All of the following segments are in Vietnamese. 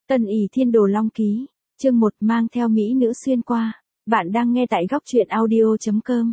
Tân ỷ thiên đồ long ký, chương 1 mang theo mỹ nữ xuyên qua. Bạn đang nghe tại góc truyện audio.com.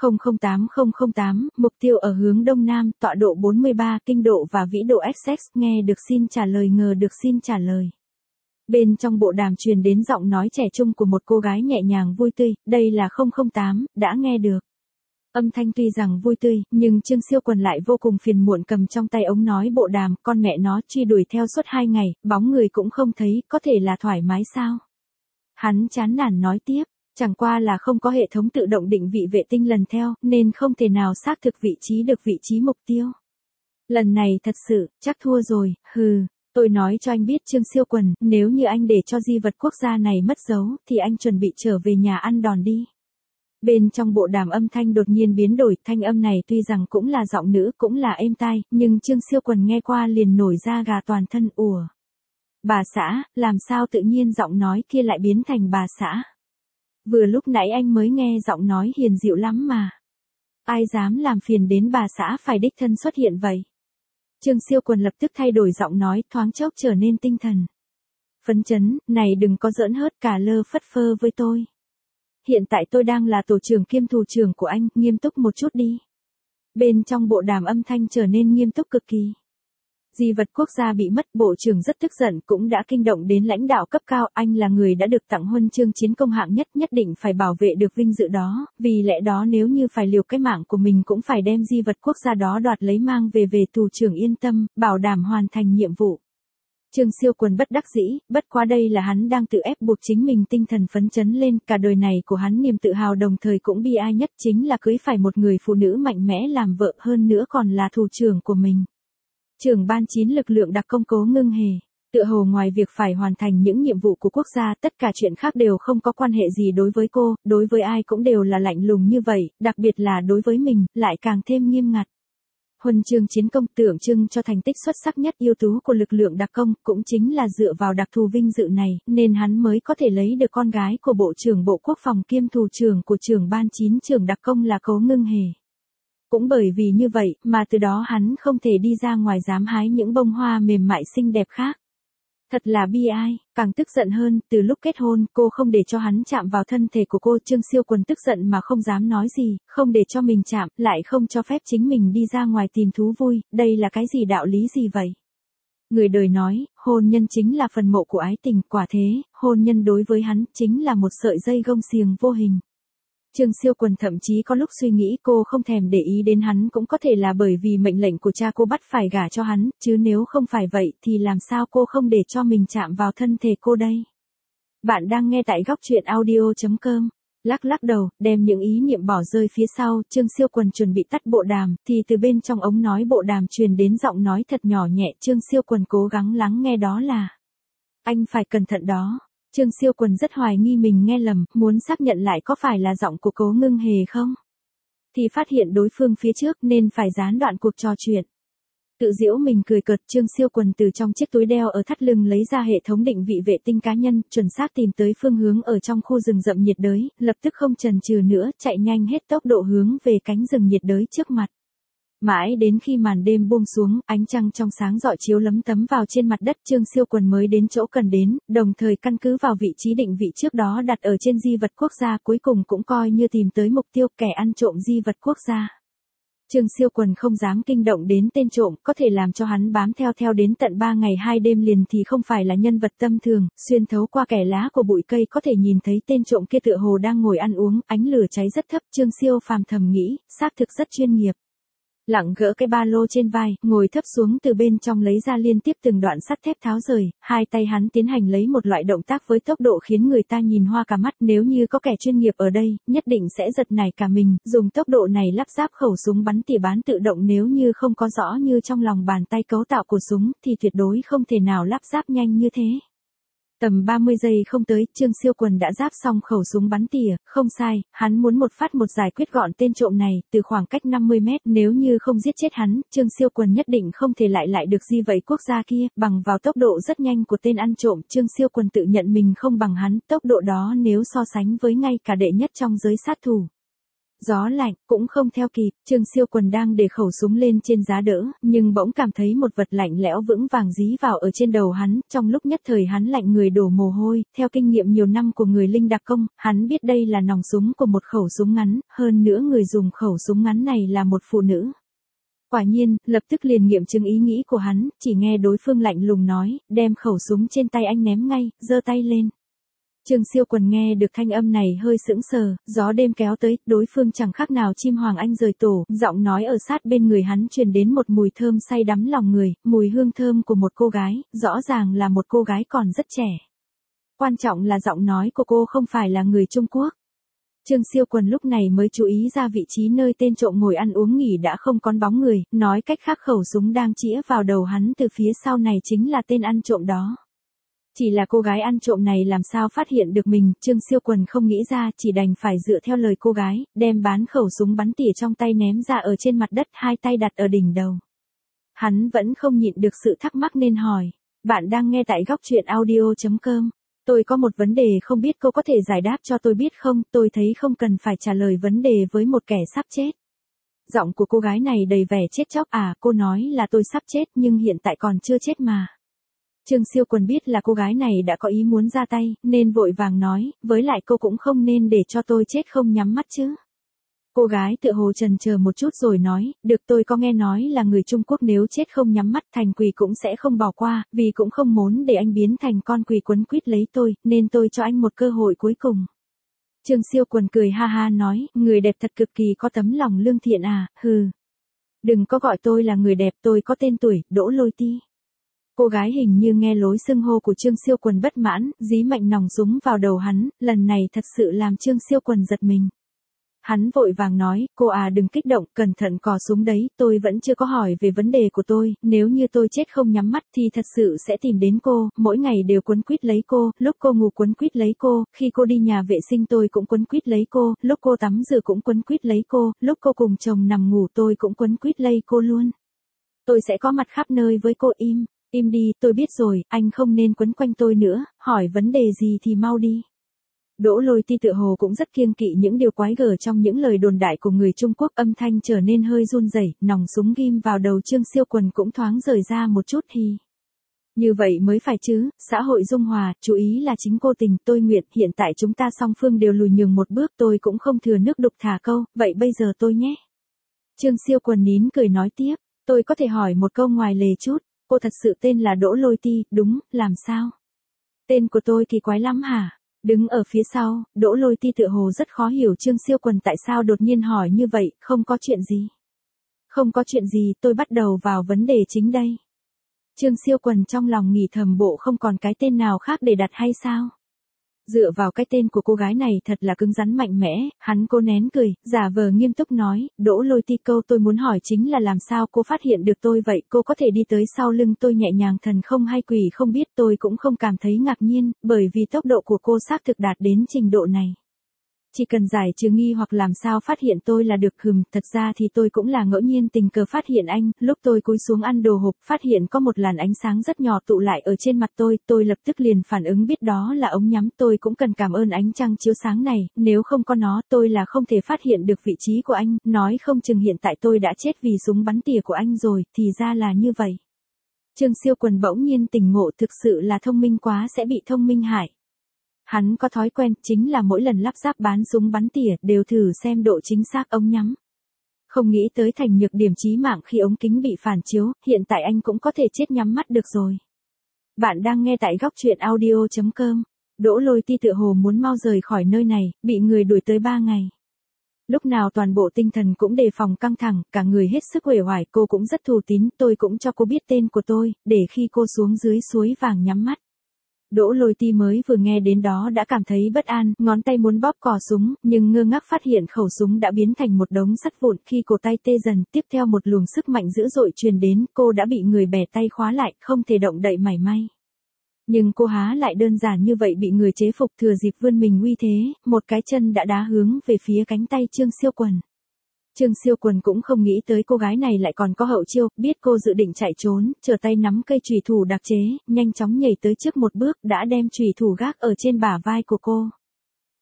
008008, mục tiêu ở hướng đông nam, tọa độ 43, kinh độ và vĩ độ XX, nghe được xin trả lời ngờ được xin trả lời. Bên trong bộ đàm truyền đến giọng nói trẻ trung của một cô gái nhẹ nhàng vui tươi, đây là 008, đã nghe được. Âm thanh tuy rằng vui tươi, nhưng Trương Siêu Quần lại vô cùng phiền muộn cầm trong tay ống nói bộ đàm, con mẹ nó truy đuổi theo suốt 2 ngày, bóng người cũng không thấy, có thể là thoải mái sao? Hắn chán nản nói tiếp, chẳng qua là không có hệ thống tự động định vị vệ tinh lần theo, nên không thể nào xác thực vị trí được vị trí mục tiêu. Lần này thật sự, chắc thua rồi, hừ. Tôi nói cho anh biết Trương Siêu Quần, nếu như anh để cho di vật quốc gia này mất dấu, thì anh chuẩn bị trở về nhà ăn đòn đi. Bên trong bộ đàm âm thanh đột nhiên biến đổi, thanh âm này tuy rằng cũng là giọng nữ, cũng là êm tai, nhưng Trương Siêu Quần nghe qua liền nổi da gà toàn thân. Ủa? Bà xã, làm sao tự nhiên giọng nói kia lại biến thành bà xã? Vừa lúc nãy anh mới nghe giọng nói hiền dịu lắm mà. Ai dám làm phiền đến bà xã phải đích thân xuất hiện vậy? Trương Siêu Quần lập tức thay đổi giọng nói, thoáng chốc trở nên tinh thần. Phấn chấn, này đừng có giỡn hớt cả lơ phất phơ với tôi. Hiện tại tôi đang là tổ trưởng kiêm thủ trưởng của anh, nghiêm túc một chút đi. Bên trong bộ đàm âm thanh trở nên nghiêm túc cực kỳ. Di vật quốc gia bị mất, bộ trưởng rất tức giận, cũng đã kinh động đến lãnh đạo cấp cao, anh là người đã được tặng huân chương chiến công hạng nhất, nhất định phải bảo vệ được vinh dự đó, vì lẽ đó nếu như phải liều cái mạng của mình cũng phải đem di vật quốc gia đó đoạt lấy mang về thủ trưởng yên tâm, bảo đảm hoàn thành nhiệm vụ. Trương Siêu Quần bất đắc dĩ, bất quá đây là hắn đang tự ép buộc chính mình tinh thần phấn chấn lên, cả đời này của hắn niềm tự hào đồng thời cũng bi ai nhất chính là cưới phải một người phụ nữ mạnh mẽ làm vợ, hơn nữa còn là thủ trưởng của mình. Trưởng ban 9 lực lượng đặc công Cố Ngưng Hề, tựa hồ ngoài việc phải hoàn thành những nhiệm vụ của quốc gia, tất cả chuyện khác đều không có quan hệ gì đối với cô, đối với ai cũng đều là lạnh lùng như vậy, đặc biệt là đối với mình, lại càng thêm nghiêm ngặt. Huân chương chiến công tượng trưng cho thành tích xuất sắc nhất ưu tú của lực lượng đặc công, cũng chính là dựa vào đặc thù vinh dự này, nên hắn mới có thể lấy được con gái của Bộ trưởng Bộ Quốc phòng kiêm thủ trưởng của trưởng ban 9 trưởng đặc công là Cố Ngưng Hề. Cũng bởi vì như vậy, mà từ đó hắn không thể đi ra ngoài dám hái những bông hoa mềm mại xinh đẹp khác. Thật là bi ai, càng tức giận hơn, từ lúc kết hôn, cô không để cho hắn chạm vào thân thể của cô. Trương Siêu Quần tức giận mà không dám nói gì, không để cho mình chạm, lại không cho phép chính mình đi ra ngoài tìm thú vui, đây là cái gì đạo lý gì vậy? Người đời nói, hôn nhân chính là phần mộ của ái tình, quả thế, hôn nhân đối với hắn, chính là một sợi dây gông xiềng vô hình. Trương Siêu Quần thậm chí có lúc suy nghĩ cô không thèm để ý đến hắn cũng có thể là bởi vì mệnh lệnh của cha cô bắt phải gả cho hắn, chứ nếu không phải vậy thì làm sao cô không để cho mình chạm vào thân thể cô đây. Bạn đang nghe tại góc truyện audio.com. Lắc đầu, đem những ý niệm bỏ rơi phía sau, Trương Siêu Quần chuẩn bị tắt bộ đàm, thì từ bên trong ống nói bộ đàm truyền đến giọng nói thật nhỏ nhẹ. Trương Siêu Quần cố gắng lắng nghe, đó là: anh phải cẩn thận đó. Trương Siêu Quần rất hoài nghi mình nghe lầm, muốn xác nhận lại có phải là giọng của Cố Ngưng Hề không? Thì phát hiện đối phương phía trước nên phải gián đoạn cuộc trò chuyện. Tự giễu mình cười cợt, Trương Siêu Quần từ trong chiếc túi đeo ở thắt lưng lấy ra hệ thống định vị vệ tinh cá nhân, chuẩn xác tìm tới phương hướng ở trong khu rừng rậm nhiệt đới, lập tức không chần chừ nữa, chạy nhanh hết tốc độ hướng về cánh rừng nhiệt đới trước mặt. Mãi đến khi màn đêm buông xuống, ánh trăng trong sáng rọi chiếu lấm tấm vào trên mặt đất, Trương Siêu Quần mới đến chỗ cần đến, đồng thời căn cứ vào vị trí định vị trước đó đặt ở trên di vật quốc gia, cuối cùng cũng coi như tìm tới mục tiêu, kẻ ăn trộm di vật quốc gia. Trương Siêu Quần không dám kinh động đến tên trộm, có thể làm cho hắn bám theo đến tận 3 ngày 2 đêm liền thì không phải là nhân vật tầm thường, xuyên thấu qua kẽ lá của bụi cây có thể nhìn thấy tên trộm kia tựa hồ đang ngồi ăn uống, ánh lửa cháy rất thấp. Trương Siêu Phàm thầm nghĩ, xác thực rất chuyên nghiệp. Lặng gỡ cái ba lô trên vai, ngồi thấp xuống, từ bên trong lấy ra liên tiếp từng đoạn sắt thép tháo rời, hai tay hắn tiến hành lấy một loại động tác với tốc độ khiến người ta nhìn hoa cả mắt, nếu như có kẻ chuyên nghiệp ở đây, nhất định sẽ giật nảy cả mình, dùng tốc độ này lắp ráp khẩu súng bắn tỉa bán tự động, nếu như không có rõ như trong lòng bàn tay cấu tạo của súng, thì tuyệt đối không thể nào lắp ráp nhanh như thế. Tầm 30 giây không tới, Trương Siêu Quần đã ráp xong khẩu súng bắn tỉa, không sai, hắn muốn một phát một giải quyết gọn tên trộm này, từ khoảng cách 50 mét, nếu như không giết chết hắn, Trương Siêu Quần nhất định không thể lại được di vậy quốc gia kia, bằng vào tốc độ rất nhanh của tên ăn trộm, Trương Siêu Quần tự nhận mình không bằng hắn, tốc độ đó nếu so sánh với ngay cả đệ nhất trong giới sát thủ. Gió lạnh, cũng không theo kịp, Trương Siêu Quần đang để khẩu súng lên trên giá đỡ, nhưng bỗng cảm thấy một vật lạnh lẽo vững vàng dí vào ở trên đầu hắn, trong lúc nhất thời hắn lạnh người đổ mồ hôi, theo kinh nghiệm nhiều năm của người linh đặc công, hắn biết đây là nòng súng của một khẩu súng ngắn, hơn nữa người dùng khẩu súng ngắn này là một phụ nữ. Quả nhiên, lập tức liền nghiệm chứng ý nghĩ của hắn, chỉ nghe đối phương lạnh lùng nói, đem khẩu súng trên tay anh ném ngay, giơ tay lên. Trương Siêu Quần nghe được thanh âm này hơi sững sờ, gió đêm kéo tới, đối phương chẳng khác nào chim hoàng anh rời tổ, giọng nói ở sát bên người hắn truyền đến một mùi thơm say đắm lòng người, mùi hương thơm của một cô gái, rõ ràng là một cô gái còn rất trẻ. Quan trọng là giọng nói của cô không phải là người Trung Quốc. Trương Siêu Quần lúc này mới chú ý ra vị trí nơi tên trộm ngồi ăn uống nghỉ đã không có bóng người, nói cách khác khẩu súng đang chĩa vào đầu hắn từ phía sau này chính là tên ăn trộm đó. Chỉ là cô gái ăn trộm này làm sao phát hiện được mình, Trương Siêu Quần không nghĩ ra, chỉ đành phải dựa theo lời cô gái, đem bán khẩu súng bắn tỉa trong tay ném ra ở trên mặt đất, hai tay đặt ở đỉnh đầu. Hắn vẫn không nhịn được sự thắc mắc nên hỏi, bạn đang nghe tại góc truyện audio.com. Tôi có một vấn đề không biết cô có thể giải đáp cho tôi biết không, tôi thấy không cần phải trả lời vấn đề với một kẻ sắp chết. Giọng của cô gái này đầy vẻ chết chóc, cô nói là tôi sắp chết nhưng hiện tại còn chưa chết mà. Trương Siêu Quần biết là cô gái này đã có ý muốn ra tay, nên vội vàng nói, với lại cô cũng không nên để cho tôi chết không nhắm mắt chứ. Cô gái tựa hồ chần chờ một chút rồi nói, được, tôi có nghe nói là người Trung Quốc nếu chết không nhắm mắt thành quỷ cũng sẽ không bỏ qua, vì cũng không muốn để anh biến thành con quỷ quấn quýt lấy tôi, nên tôi cho anh một cơ hội cuối cùng. Trương Siêu Quần cười ha ha nói, người đẹp thật cực kỳ có tấm lòng lương thiện hừ. Đừng có gọi tôi là người đẹp, tôi có tên tuổi, Đỗ Lôi Ti. Cô gái hình như nghe lối xưng hô của Trương Siêu Quần bất mãn, dí mạnh nòng súng vào đầu hắn, lần này thật sự làm Trương Siêu Quần giật mình. Hắn vội vàng nói, cô đừng kích động, cẩn thận cò súng đấy, tôi vẫn chưa có hỏi về vấn đề của tôi, nếu như tôi chết không nhắm mắt thì thật sự sẽ tìm đến cô, mỗi ngày đều quấn quýt lấy cô, lúc cô ngủ quấn quýt lấy cô, khi cô đi nhà vệ sinh tôi cũng quấn quýt lấy cô, lúc cô tắm rửa cũng quấn quýt lấy cô, lúc cô cùng chồng nằm ngủ tôi cũng quấn quýt lấy cô luôn. Tôi sẽ có mặt khắp nơi với cô. Im đi, tôi biết rồi, anh không nên quấn quanh tôi nữa, hỏi vấn đề gì thì mau đi. Đỗ Lôi Ti tựa hồ cũng rất kiêng kỵ những điều quái gở trong những lời đồn đại của người Trung Quốc, âm thanh trở nên hơi run rẩy, nòng súng ghim vào đầu Trương Siêu Quần cũng thoáng rời ra một chút thì. Như vậy mới phải chứ, xã hội dung hòa, chú ý là chính cô tình, tôi nguyện, hiện tại chúng ta song phương đều lùi nhường một bước, tôi cũng không thừa nước đục thả câu, vậy bây giờ tôi nhé. Trương Siêu Quần nín cười nói tiếp, tôi có thể hỏi một câu ngoài lề chút. Cô thật sự tên là Đỗ Lôi Ti, đúng, làm sao? Tên của tôi kỳ quái lắm hả? Đứng ở phía sau, Đỗ Lôi Ti tựa hồ rất khó hiểu Trương Siêu Quần tại sao đột nhiên hỏi như vậy, không có chuyện gì. Không có chuyện gì, tôi bắt đầu vào vấn đề chính đây. Trương Siêu Quần trong lòng nghĩ thầm, bộ không còn cái tên nào khác để đặt hay sao? Dựa vào cái tên của cô gái này thật là cứng rắn mạnh mẽ, hắn cố nén cười, giả vờ nghiêm túc nói, Đỗ Lôi Ti, câu tôi muốn hỏi chính là làm sao cô phát hiện được tôi vậy, cô có thể đi tới sau lưng tôi nhẹ nhàng thần không hay quỷ không biết, tôi cũng không cảm thấy ngạc nhiên, bởi vì tốc độ của cô xác thực đạt đến trình độ này. Chỉ cần giải trừ nghi hoặc làm sao phát hiện tôi là được. Thật ra thì tôi cũng là ngẫu nhiên tình cờ phát hiện anh, lúc tôi cúi xuống ăn đồ hộp, phát hiện có một làn ánh sáng rất nhỏ tụ lại ở trên mặt tôi lập tức liền phản ứng biết đó là ống nhắm, tôi cũng cần cảm ơn ánh trăng chiếu sáng này, nếu không có nó, tôi là không thể phát hiện được vị trí của anh, nói không chừng hiện tại tôi đã chết vì súng bắn tỉa của anh rồi, thì ra là như vậy. Trương Siêu Quần bỗng nhiên tỉnh ngộ, thực sự là thông minh quá sẽ bị thông minh hại. Hắn có thói quen, chính là mỗi lần lắp ráp bán súng bắn tỉa, đều thử xem độ chính xác ống nhắm. Không nghĩ tới thành nhược điểm chí mạng khi ống kính bị phản chiếu, hiện tại anh cũng có thể chết nhắm mắt được rồi. Bạn đang nghe tại góc truyện audio.com. Đỗ Lôi Ti tựa hồ muốn mau rời khỏi nơi này, bị người đuổi tới 3 ngày. Lúc nào toàn bộ tinh thần cũng đề phòng căng thẳng, cả người hết sức uể oải, cô cũng rất thù tín, tôi cũng cho cô biết tên của tôi, để khi cô xuống dưới suối vàng nhắm mắt. Đỗ Lôi Ti mới vừa nghe đến đó đã cảm thấy bất an, ngón tay muốn bóp cò súng, nhưng ngơ ngác phát hiện khẩu súng đã biến thành một đống sắt vụn, khi cổ tay tê dần, tiếp theo một luồng sức mạnh dữ dội truyền đến, cô đã bị người bẻ tay khóa lại, không thể động đậy mảy may. Nhưng cô há lại đơn giản như vậy bị người chế phục, thừa dịp vươn mình uy thế, một cái chân đã đá hướng về phía cánh tay Trương Siêu Quần. Trương Siêu Quần cũng không nghĩ tới cô gái này lại còn có hậu chiêu, biết cô dự định chạy trốn, trở tay nắm cây chùy thủ đặc chế, nhanh chóng nhảy tới trước một bước, đã đem chùy thủ gác ở trên bả vai của cô.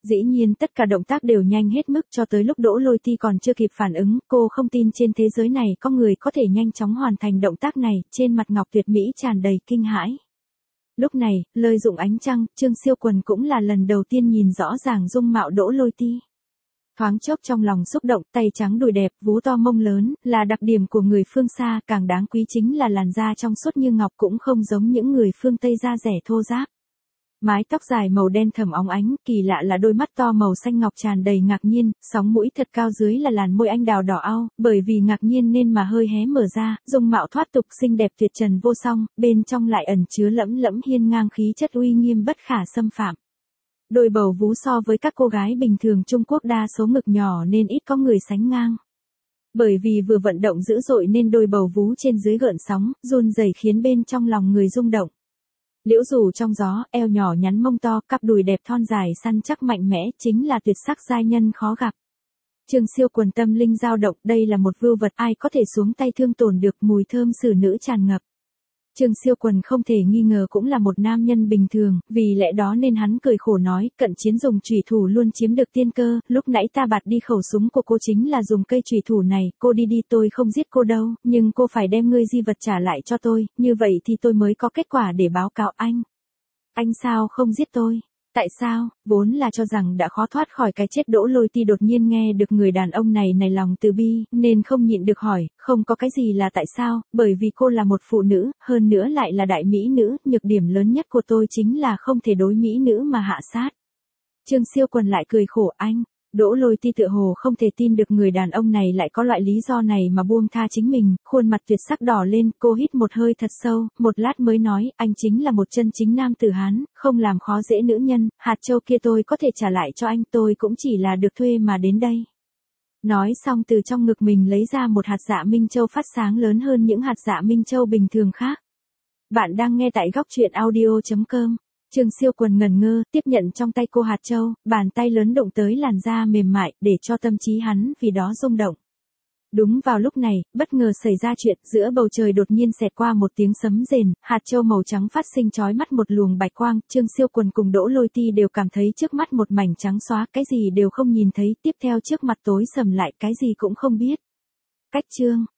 Dĩ nhiên tất cả động tác đều nhanh hết mức cho tới lúc Đỗ Lôi Ti còn chưa kịp phản ứng, cô không tin trên thế giới này có người có thể nhanh chóng hoàn thành động tác này, trên mặt Ngọc Tuyệt Mỹ tràn đầy kinh hãi. Lúc này, lợi dụng ánh trăng, Trương Siêu Quần cũng là lần đầu tiên nhìn rõ ràng dung mạo Đỗ Lôi Ti. Thoáng chốc trong lòng xúc động, tay trắng đùi đẹp, vú to mông lớn, là đặc điểm của người phương xa, càng đáng quý chính là làn da trong suốt như ngọc cũng không giống những người phương Tây da rẻ thô ráp. Mái tóc dài màu đen thẫm óng ánh, kỳ lạ là đôi mắt to màu xanh ngọc tràn đầy ngạc nhiên, sóng mũi thật cao dưới là làn môi anh đào đỏ au, bởi vì ngạc nhiên nên mà hơi hé mở ra, dung mạo thoát tục xinh đẹp tuyệt trần vô song, bên trong lại ẩn chứa lẫm lẫm hiên ngang khí chất uy nghiêm bất khả xâm phạm. Đôi bầu vú so với các cô gái bình thường Trung Quốc đa số ngực nhỏ nên ít có người sánh ngang. Bởi vì vừa vận động dữ dội nên đôi bầu vú trên dưới gợn sóng, run rẩy khiến bên trong lòng người rung động. Liễu rủ trong gió, eo nhỏ nhắn mông to, cặp đùi đẹp thon dài săn chắc mạnh mẽ, chính là tuyệt sắc giai nhân khó gặp. Trương Siêu Quần tâm linh dao động, đây là một vưu vật ai có thể xuống tay thương tổn được, mùi thơm xử nữ tràn ngập. Trương Siêu Quần không thể nghi ngờ cũng là một nam nhân bình thường, vì lẽ đó nên hắn cười khổ nói, cận chiến dùng chủy thủ luôn chiếm được tiên cơ, lúc nãy ta bạt đi khẩu súng của cô chính là dùng cây chủy thủ này, cô đi đi tôi không giết cô đâu, nhưng cô phải đem ngươi di vật trả lại cho tôi, như vậy thì tôi mới có kết quả để báo cáo anh. Anh sao không giết tôi? Tại sao? Vốn là cho rằng đã khó thoát khỏi cái chết, Đỗ Lôi Ti đột nhiên nghe được người đàn ông này lòng từ bi, nên không nhịn được hỏi, không có cái gì là tại sao, bởi vì cô là một phụ nữ, hơn nữa lại là đại mỹ nữ, nhược điểm lớn nhất của tôi chính là không thể đối mỹ nữ mà hạ sát. Trương Siêu Quần lại cười khổ anh. Đỗ Lôi Ti tựa hồ không thể tin được người đàn ông này lại có loại lý do này mà buông tha chính mình, khuôn mặt tuyệt sắc đỏ lên, cô hít một hơi thật sâu, một lát mới nói, anh chính là một chân chính nam tử Hán, không làm khó dễ nữ nhân, hạt châu kia tôi có thể trả lại cho anh, tôi cũng chỉ là được thuê mà đến đây. Nói xong từ trong ngực mình lấy ra một hạt dạ minh châu phát sáng lớn hơn những hạt dạ minh châu bình thường khác. Bạn đang nghe tại góc truyện audio.com. Trương Siêu Quần ngẩn ngơ, tiếp nhận trong tay cô hạt châu, bàn tay lớn đụng tới làn da mềm mại, để cho tâm trí hắn vì đó rung động. Đúng vào lúc này, bất ngờ xảy ra chuyện, giữa bầu trời đột nhiên xẹt qua một tiếng sấm rền, hạt châu màu trắng phát sinh chói mắt một luồng bạch quang, Trương Siêu Quần cùng Đỗ Lôi Ti đều cảm thấy trước mắt một mảnh trắng xóa, cái gì đều không nhìn thấy, tiếp theo trước mặt tối sầm lại, cái gì cũng không biết. Cách chương